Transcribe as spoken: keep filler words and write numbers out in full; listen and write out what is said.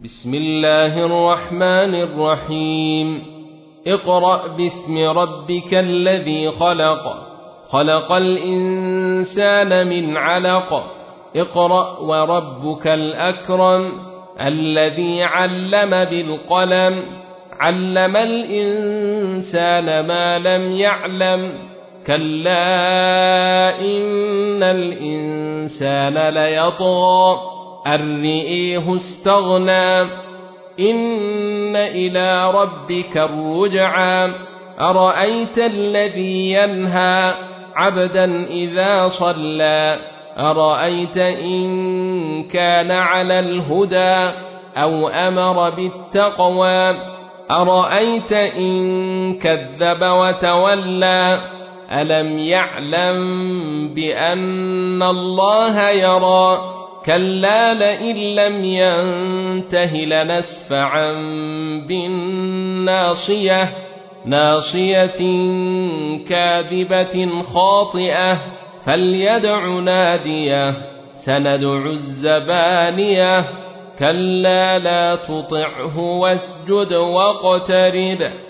بسم الله الرحمن الرحيم اقرأ باسم ربك الذي خلق خلق الإنسان من علق اقرأ وربك الأكرم الذي علم بالقلم علم الإنسان ما لم يعلم كلا إن الإنسان ليطغى أن رآه استغنى إن إلى ربك الرجعى أرأيت الذي ينهى عبدا إذا صلى أرأيت إن كان على الهدى أو أمر بالتقوى أرأيت إن كذب وتولى ألم يعلم بأن الله يرى كلا لئن لم ينته لنسفعا بالناصية ناصية كاذبة خاطئة فليدع ناديه سندع الزبانية كلا لا تطعه واسجد واقترب